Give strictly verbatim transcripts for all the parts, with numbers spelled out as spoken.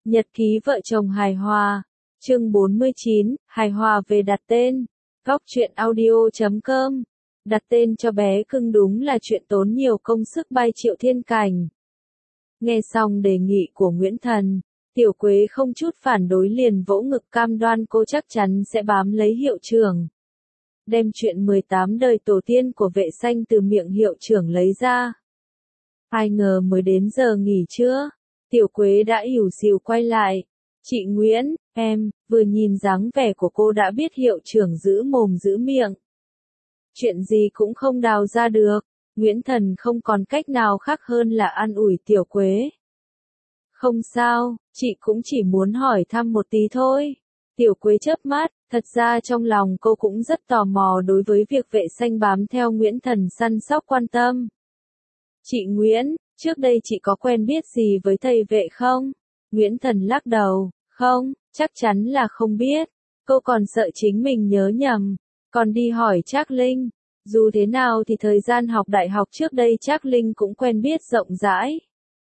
Nhật ký vợ chồng hài hòa. Chương bốn mươi chín, hài hòa về đặt tên. Góc truyện audio chấm com. Đặt tên cho bé cưng đúng là chuyện tốn nhiều công sức bay triệu thiên cảnh. Nghe xong đề nghị của Nguyễn Thần, Tiểu Quế không chút phản đối liền vỗ ngực cam đoan cô chắc chắn sẽ bám lấy hiệu trưởng. Đem chuyện mười tám đời tổ tiên của vệ xanh từ miệng hiệu trưởng lấy ra. Ai ngờ mới đến giờ nghỉ trưa, Tiểu Quế đã ỉu xìu quay lại. Chị Nguyễn, em, vừa nhìn dáng vẻ của cô đã biết hiệu trưởng giữ mồm giữ miệng. Chuyện gì cũng không đào ra được, Nguyễn Thần không còn cách nào khác hơn là an ủi Tiểu Quế. Không sao, chị cũng chỉ muốn hỏi thăm một tí thôi. Tiểu Quế chớp mắt, thật ra trong lòng cô cũng rất tò mò đối với việc vệ xanh bám theo Nguyễn Thần săn sóc quan tâm. Chị Nguyễn, trước đây chị có quen biết gì với thầy vệ không? Nguyễn Thần lắc đầu, không, chắc chắn là không biết. Cô còn sợ chính mình nhớ nhầm, còn đi hỏi Trác Linh. Dù thế nào thì thời gian học đại học trước đây Trác Linh cũng quen biết rộng rãi.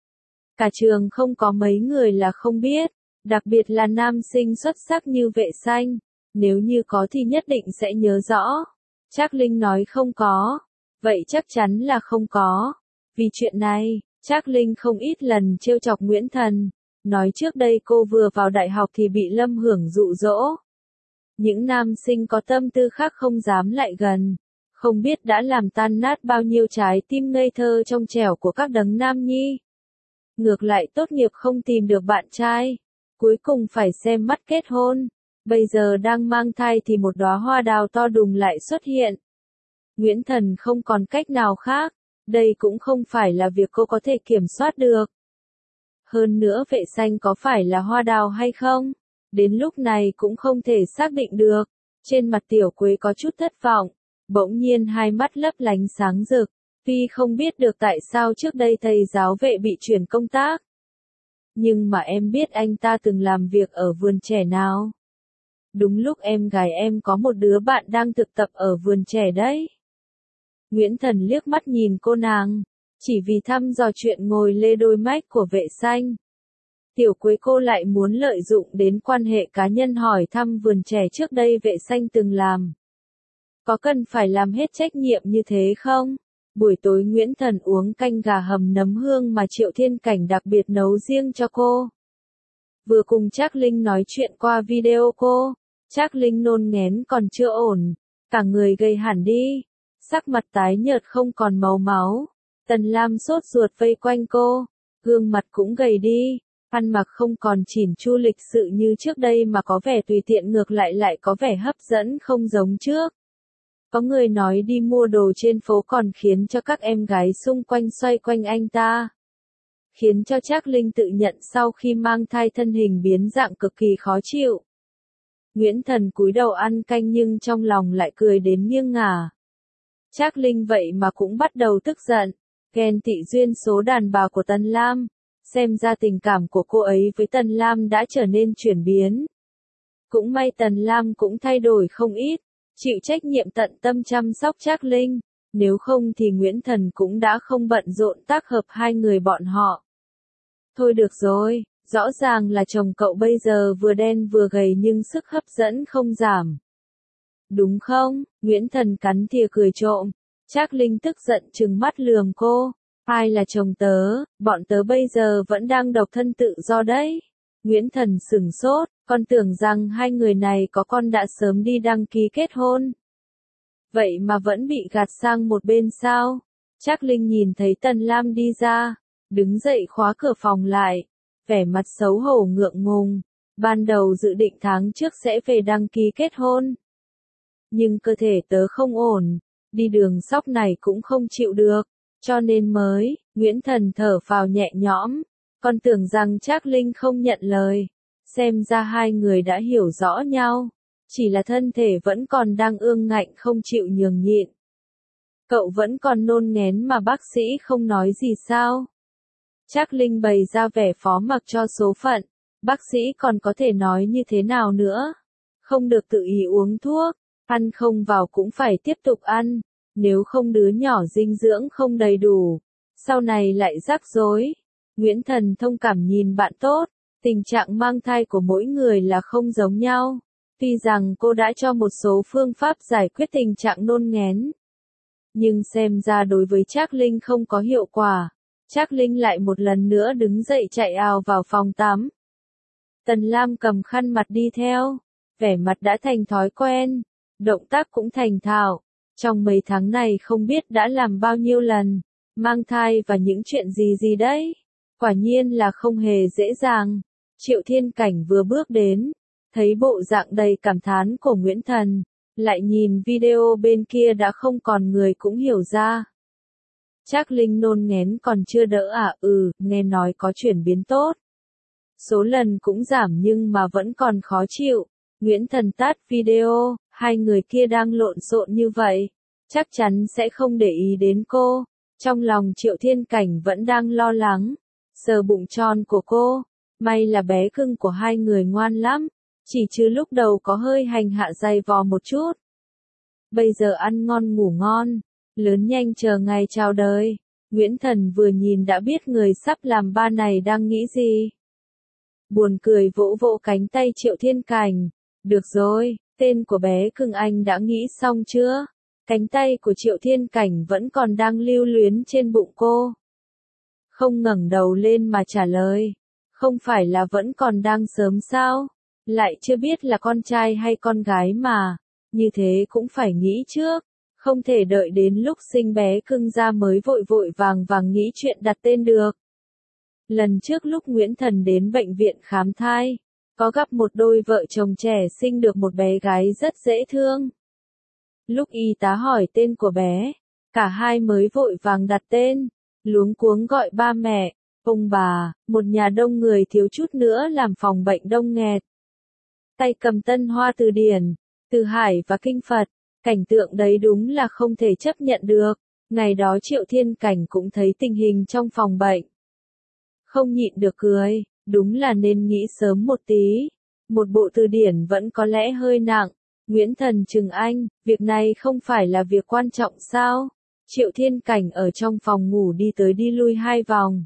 Cả trường không có mấy người là không biết, đặc biệt là nam sinh xuất sắc như vệ xanh. Nếu như có thì nhất định sẽ nhớ rõ. Trác Linh nói không có, vậy chắc chắn là không có. Vì chuyện này, Trác Linh không ít lần trêu chọc Nguyễn Thần, nói trước đây cô vừa vào đại học thì bị Lâm Hưởng dụ dỗ. Những nam sinh có tâm tư khác không dám lại gần, không biết đã làm tan nát bao nhiêu trái tim ngây thơ trong trẻo của các đấng nam nhi. Ngược lại tốt nghiệp không tìm được bạn trai, cuối cùng phải xem mắt kết hôn, bây giờ đang mang thai thì một đóa hoa đào to đùng lại xuất hiện. Nguyễn Thần không còn cách nào khác. Đây cũng không phải là việc cô có thể kiểm soát được. Hơn nữa vệ xanh có phải là hoa đào hay không? Đến lúc này cũng không thể xác định được. Trên mặt Tiểu Quế có chút thất vọng. Bỗng nhiên hai mắt lấp lánh sáng rực. Tuy không biết được tại sao trước đây thầy giáo vệ bị chuyển công tác. Nhưng mà em biết anh ta từng làm việc ở vườn trẻ nào? Đúng lúc em gái em có một đứa bạn đang thực tập ở vườn trẻ đấy. Nguyễn Thần liếc mắt nhìn cô nàng, chỉ vì thăm dò chuyện ngồi lê đôi mách của vệ xanh. Tiểu Quế cô lại muốn lợi dụng đến quan hệ cá nhân hỏi thăm vườn trẻ trước đây vệ xanh từng làm. Có cần phải làm hết trách nhiệm như thế không? Buổi tối Nguyễn Thần uống canh gà hầm nấm hương mà Triệu Thiên Cảnh đặc biệt nấu riêng cho cô. Vừa cùng Trác Linh nói chuyện qua video cô, Trác Linh nôn nghén còn chưa ổn, cả người gầy hẳn đi. Sắc mặt tái nhợt không còn màu máu, Tần Lam sốt ruột vây quanh cô, gương mặt cũng gầy đi, ăn mặc không còn chỉn chu lịch sự như trước đây mà có vẻ tùy tiện ngược lại lại có vẻ hấp dẫn không giống trước. Có người nói đi mua đồ trên phố còn khiến cho các em gái xung quanh xoay quanh anh ta. Khiến cho Trác Linh tự nhận sau khi mang thai thân hình biến dạng cực kỳ khó chịu. Nguyễn Thần cúi đầu ăn canh nhưng trong lòng lại cười đến nghiêng ngả. Trác Linh vậy mà cũng bắt đầu tức giận, ghen tị duyên số đàn bà của Tần Lam, xem ra tình cảm của cô ấy với Tần Lam đã trở nên chuyển biến. Cũng may Tần Lam cũng thay đổi không ít, chịu trách nhiệm tận tâm chăm sóc Trác Linh, nếu không thì Nguyễn Thần cũng đã không bận rộn tác hợp hai người bọn họ. Thôi được rồi, rõ ràng là chồng cậu bây giờ vừa đen vừa gầy nhưng sức hấp dẫn không giảm. Đúng không? Nguyễn Thần cắn thìa cười trộm. Trác Linh tức giận trừng mắt lườm cô. Ai là chồng tớ, bọn tớ bây giờ vẫn đang độc thân tự do đấy. Nguyễn Thần sửng sốt, con tưởng rằng hai người này có con đã sớm đi đăng ký kết hôn. Vậy mà vẫn bị gạt sang một bên sao? Trác Linh nhìn thấy Tần Lam đi ra, đứng dậy khóa cửa phòng lại, vẻ mặt xấu hổ ngượng ngùng. Ban đầu dự định tháng trước sẽ về đăng ký kết hôn. Nhưng cơ thể tớ không ổn, đi đường sóc này cũng không chịu được, cho nên mới, Nguyễn Thần thở phào nhẹ nhõm, còn tưởng rằng Trác Linh không nhận lời, xem ra hai người đã hiểu rõ nhau, chỉ là thân thể vẫn còn đang ương ngạnh không chịu nhường nhịn. Cậu vẫn còn nôn nghén mà bác sĩ không nói gì sao? Trác Linh bày ra vẻ phó mặc cho số phận, bác sĩ còn có thể nói như thế nào nữa? Không được tự ý uống thuốc. Ăn không vào cũng phải tiếp tục ăn, nếu không đứa nhỏ dinh dưỡng không đầy đủ, sau này lại rắc rối. Nguyễn Thần thông cảm nhìn bạn tốt, Tình trạng mang thai của mỗi người là không giống nhau. Tuy rằng cô đã cho một số phương pháp giải quyết tình trạng nôn nghén, nhưng xem ra đối với Trác Linh không có hiệu quả. Trác Linh lại một lần nữa đứng dậy chạy ào vào phòng tắm. Tần Lam cầm khăn mặt đi theo, vẻ mặt đã thành thói quen, động tác cũng thành thạo. Trong mấy tháng này không biết đã làm bao nhiêu lần, mang thai và những chuyện gì gì đấy. Quả nhiên là không hề dễ dàng. Triệu Thiên Cảnh vừa bước đến, thấy bộ dạng đầy cảm thán của Nguyễn Thần, lại nhìn video bên kia đã không còn người cũng hiểu ra. Trác Linh nôn nghén còn chưa đỡ à? Ừ, nghe nói có chuyển biến tốt. Số lần cũng giảm nhưng mà vẫn còn khó chịu. Nguyễn Thần tắt video, hai người kia đang lộn xộn như vậy, chắc chắn sẽ không để ý đến cô. Trong lòng Triệu Thiên Cảnh vẫn đang lo lắng, sờ bụng tròn của cô. May là bé cưng của hai người ngoan lắm, chỉ chứ lúc đầu có hơi hành hạ dày vò một chút. Bây giờ ăn ngon ngủ ngon, lớn nhanh chờ ngày chào đời. Nguyễn Thần vừa nhìn đã biết người sắp làm ba này đang nghĩ gì. Buồn cười vỗ vỗ cánh tay Triệu Thiên Cảnh. Được rồi, tên của bé cưng anh đã nghĩ xong chưa? Cánh tay của Triệu Thiên Cảnh vẫn còn đang lưu luyến trên bụng cô. Không ngẩng đầu lên mà trả lời. Không phải là vẫn còn đang sớm sao? Lại chưa biết là con trai hay con gái mà. Như thế cũng phải nghĩ trước. Không thể đợi đến lúc sinh bé cưng ra mới vội vội vàng vàng nghĩ chuyện đặt tên được. Lần trước lúc Nguyễn Thần đến bệnh viện khám thai, có gặp một đôi vợ chồng trẻ sinh được một bé gái rất dễ thương. Lúc y tá hỏi tên của bé, cả hai mới vội vàng đặt tên, luống cuống gọi ba mẹ, ông bà, một nhà đông người thiếu chút nữa làm phòng bệnh đông nghẹt. Tay cầm Tân Hoa từ điển, Từ Hải và Kinh Phật, cảnh tượng đấy đúng là không thể chấp nhận được. Ngày đó Triệu Thiên Cảnh cũng thấy tình hình trong phòng bệnh. Không nhịn được cười, đúng là nên nghĩ sớm một tí. Một bộ từ điển vẫn có lẽ hơi nặng. Nguyễn Thần chừng anh, việc này không phải là việc quan trọng sao? Triệu Thiên Cảnh ở trong phòng ngủ đi tới đi lui hai vòng.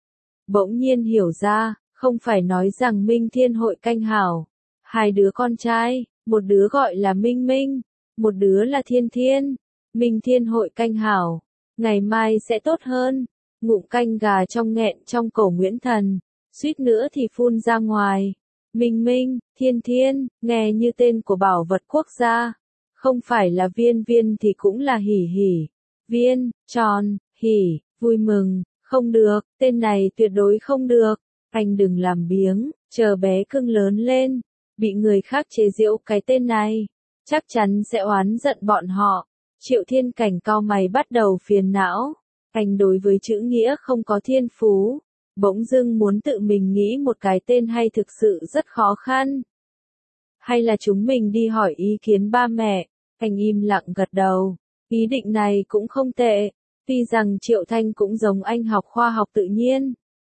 Bỗng nhiên hiểu ra, không phải nói rằng Minh Thiên Hội Canh Hảo. Hai đứa con trai, một đứa gọi là Minh Minh, một đứa là Thiên Thiên. Minh Thiên Hội Canh Hảo, ngày mai sẽ tốt hơn. Ngụm canh gà trong nghẹn trong cổ Nguyễn Thần, suýt nữa thì phun ra ngoài. Minh Minh, Thiên Thiên, nghe như tên của bảo vật quốc gia. Không phải là Viên Viên thì cũng là Hỉ Hỉ. Viên, tròn, hỉ, vui mừng. Không được, tên này tuyệt đối không được. Anh đừng làm biếng, chờ bé cưng lớn lên, bị người khác chế giễu cái tên này, chắc chắn sẽ oán giận bọn họ. Triệu Thiên Cảnh cau mày bắt đầu phiền não. Anh đối với chữ nghĩa không có thiên phú, bỗng dưng muốn tự mình nghĩ một cái tên hay thực sự rất khó khăn. Hay là chúng mình đi hỏi ý kiến ba mẹ? Anh im lặng gật đầu. Ý định này cũng không tệ. Tuy rằng Triệu Thanh cũng giống anh học khoa học tự nhiên,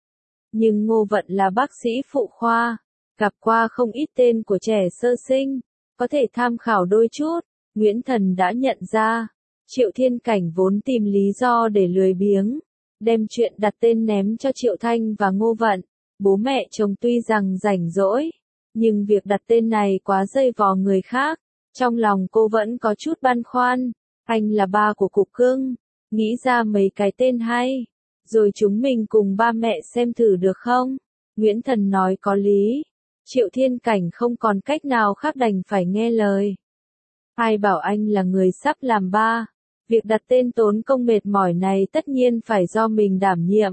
nhưng Ngô Vận là bác sĩ phụ khoa, gặp qua không ít tên của trẻ sơ sinh, có thể tham khảo đôi chút. Nguyễn Thần đã nhận ra, Triệu Thiên Cảnh vốn tìm lý do để lười biếng, đem chuyện đặt tên ném cho Triệu Thanh và Ngô Vận. Bố mẹ chồng tuy rằng rảnh rỗi, nhưng việc đặt tên này quá dây vò người khác. Trong lòng cô vẫn có chút băn khoăn. Anh là ba của Cục Cưng, nghĩ ra mấy cái tên hay, rồi chúng mình cùng ba mẹ xem thử được không? Nguyễn Thần nói có lý. Triệu Thiên Cảnh không còn cách nào khác đành phải nghe lời. Ai bảo anh là người sắp làm ba, việc đặt tên tốn công mệt mỏi này tất nhiên phải do mình đảm nhiệm.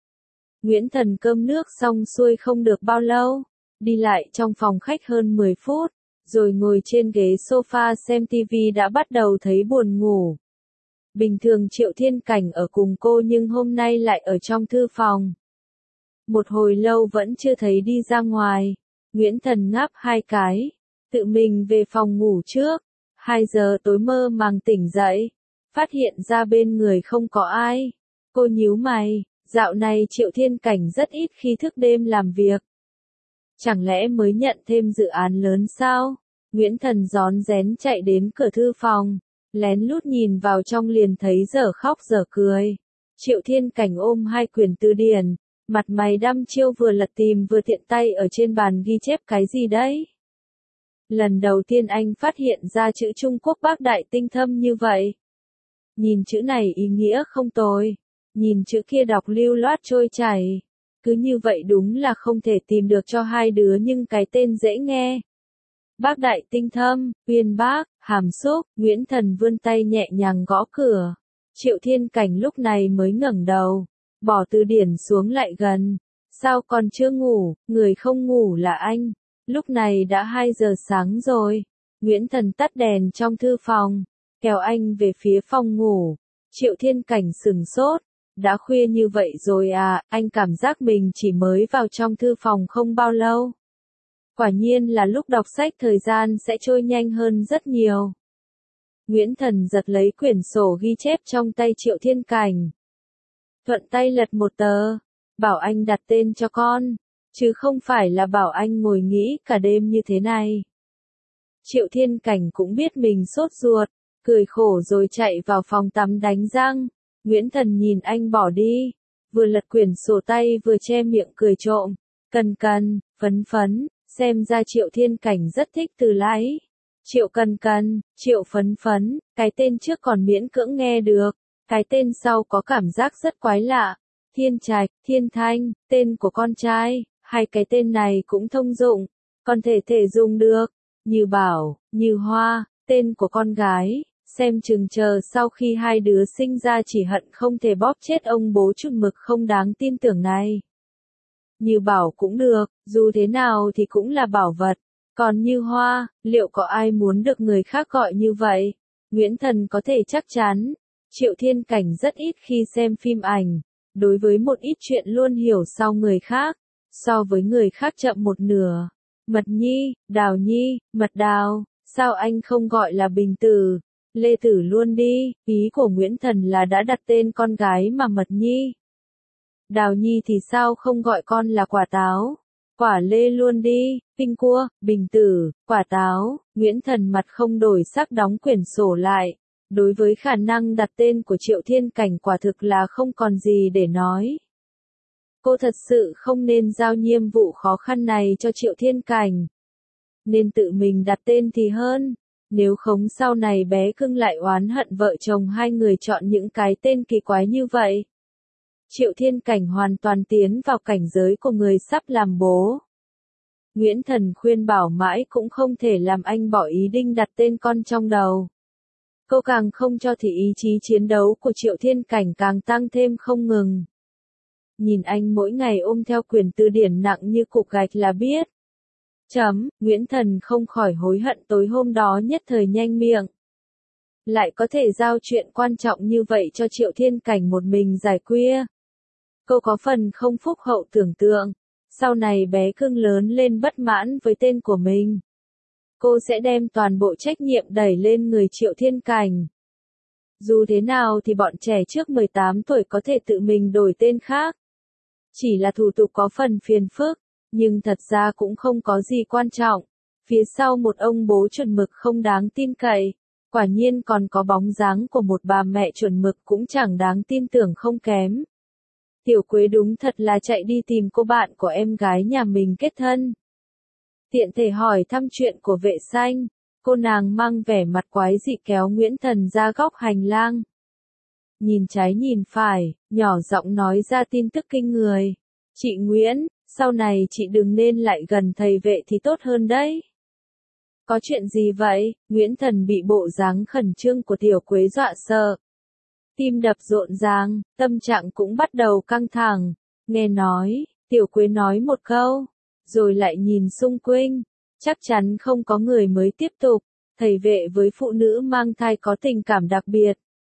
Nguyễn Thần cơm nước xong xuôi không được bao lâu, đi lại trong phòng khách hơn mười phút, rồi ngồi trên ghế sofa xem tivi đã bắt đầu thấy buồn ngủ. Bình thường Triệu Thiên Cảnh ở cùng cô nhưng hôm nay lại ở trong thư phòng. Một hồi lâu vẫn chưa thấy đi ra ngoài. Nguyễn Thần ngáp hai cái, tự mình về phòng ngủ trước. Hai giờ tối mơ màng tỉnh dậy, phát hiện ra bên người không có ai. Cô nhíu mày, dạo này Triệu Thiên Cảnh rất ít khi thức đêm làm việc. Chẳng lẽ mới nhận thêm dự án lớn sao? Nguyễn Thần rón rén chạy đến cửa thư phòng, lén lút nhìn vào trong liền thấy dở khóc dở cười. Triệu Thiên Cảnh ôm hai quyển từ điển, Mặt mày đăm chiêu vừa lật tìm vừa tiện tay ở trên bàn ghi chép cái gì đấy. Lần đầu tiên anh phát hiện ra chữ Trung Quốc bác đại tinh thâm như vậy. Nhìn chữ này ý nghĩa không tồi. Nhìn chữ kia đọc lưu loát trôi chảy. Cứ như vậy đúng là không thể tìm được cho hai đứa nhưng cái tên dễ nghe. Bác đại tinh thâm, uyên bác, hàm xúc, Nguyễn Thần vươn tay nhẹ nhàng gõ cửa. Triệu Thiên Cảnh lúc này mới ngẩng đầu, bỏ từ điển xuống lại gần. Sao còn chưa ngủ, người không ngủ là anh. Lúc này đã hai giờ sáng rồi. Nguyễn Thần tắt đèn trong thư phòng, kéo anh về phía phòng ngủ. Triệu Thiên Cảnh sừng sốt. Đã khuya như vậy rồi à, anh cảm giác mình chỉ mới vào trong thư phòng không bao lâu. Quả nhiên là lúc đọc sách thời gian sẽ trôi nhanh hơn rất nhiều. Nguyễn Thần giật lấy quyển sổ ghi chép trong tay Triệu Thiên Cảnh. Thuận tay lật một tờ, bảo anh đặt tên cho con, chứ không phải là bảo anh ngồi nghĩ cả đêm như thế này. Triệu Thiên Cảnh cũng biết mình sốt ruột, cười khổ rồi chạy vào phòng tắm đánh răng. Nguyễn Thần nhìn anh bỏ đi, vừa lật quyển sổ tay vừa che miệng cười trộm. Cần Cần, phấn phấn, xem ra Triệu Thiên Cảnh rất thích từ lãi. Triệu Cần Cần, Triệu Phấn Phấn, cái tên trước còn miễn cưỡng nghe được, cái tên sau có cảm giác rất quái lạ. Thiên Trạch, Thiên Thanh, tên của con trai, hai cái tên này cũng thông dụng, còn thể thể dùng được. Như Bảo, Như Hoa, tên của con gái, xem chừng chờ sau khi hai đứa sinh ra chỉ hận không thể bóp chết ông bố chun mực không đáng tin tưởng này. Như Bảo cũng được, dù thế nào thì cũng là bảo vật. Còn Như Hoa, liệu có ai muốn được người khác gọi như vậy? Nguyễn Thần có thể chắc chắn. Triệu Thiên Cảnh rất ít khi xem phim ảnh. Đối với một ít chuyện luôn hiểu sau người khác. So với người khác chậm một nửa. Mật Nhi, Đào Nhi, Mật Đào, sao anh không gọi là Bình Tử, Lê Tử luôn đi? Ý của Nguyễn Thần là đã đặt tên con gái mà Mật Nhi. Đào Nhi thì sao không gọi con là Quả Táo? Quả Lê luôn đi, Pinh Cua, Bình Tử, Quả Táo. Nguyễn Thần mặt không đổi sắc đóng quyển sổ lại. Đối với khả năng đặt tên của Triệu Thiên Cảnh quả thực là không còn gì để nói. Cô thật sự không nên giao nhiệm vụ khó khăn này cho Triệu Thiên Cảnh. Nên tự mình đặt tên thì hơn. Nếu không sau này bé cưng lại oán hận vợ chồng hai người chọn những cái tên kỳ quái như vậy. Triệu Thiên Cảnh hoàn toàn tiến vào cảnh giới của người sắp làm bố. Nguyễn Thần khuyên bảo mãi cũng không thể làm anh bỏ ý định đặt tên con trong đầu. Cô càng không cho thì ý chí chiến đấu của Triệu Thiên Cảnh càng tăng thêm không ngừng. Nhìn anh mỗi ngày ôm theo quyển từ điển nặng như cục gạch là biết. Chấm, Nguyễn Thần không khỏi hối hận tối hôm đó nhất thời nhanh miệng. Lại có thể giao chuyện quan trọng như vậy cho Triệu Thiên Cảnh một mình giải quyết. Cô có phần không phúc hậu tưởng tượng. Sau này bé cưng lớn lên bất mãn với tên của mình. Cô sẽ đem toàn bộ trách nhiệm đẩy lên người Triệu Thiên Cảnh. Dù thế nào thì bọn trẻ trước mười tám tuổi có thể tự mình đổi tên khác. Chỉ là thủ tục có phần phiền phức, nhưng thật ra cũng không có gì quan trọng. Phía sau một ông bố chuẩn mực không đáng tin cậy, quả nhiên còn có bóng dáng của một bà mẹ chuẩn mực cũng chẳng đáng tin tưởng không kém. Tiểu Quế đúng thật là chạy đi tìm cô bạn của em gái nhà mình kết thân. Tiện thể hỏi thăm chuyện của Vệ Xanh, cô nàng mang vẻ mặt quái dị kéo Nguyễn Thần ra góc hành lang. Nhìn trái nhìn phải, nhỏ giọng nói ra tin tức kinh người. Chị Nguyễn, sau này chị đừng nên lại gần thầy Vệ thì tốt hơn đấy. Có chuyện gì vậy? Nguyễn Thần bị bộ dáng khẩn trương của Tiểu Quế dọa sợ. Tim đập rộn ràng, tâm trạng cũng bắt đầu căng thẳng. Nghe nói, Tiểu Quế nói một câu, rồi lại nhìn xung quanh. Chắc chắn không có người mới tiếp tục. Thầy Vệ với phụ nữ mang thai có tình cảm đặc biệt.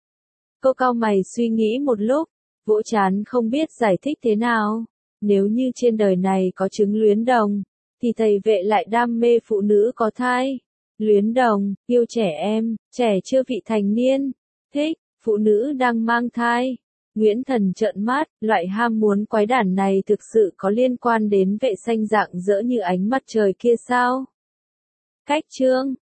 Cô cau mày suy nghĩ một lúc, vỗ trán không biết giải thích thế nào. Nếu như trên đời này có trứng luyến đồng, thì thầy Vệ lại đam mê phụ nữ có thai. Luyến đồng, yêu trẻ em, trẻ chưa vị thành niên, thích, phụ nữ đang mang thai. Nguyễn Thần trợn mắt, loại ham muốn quái đản này thực sự có liên quan đến Vệ Xanh dạng dỡ như ánh mặt trời kia sao? Cách chương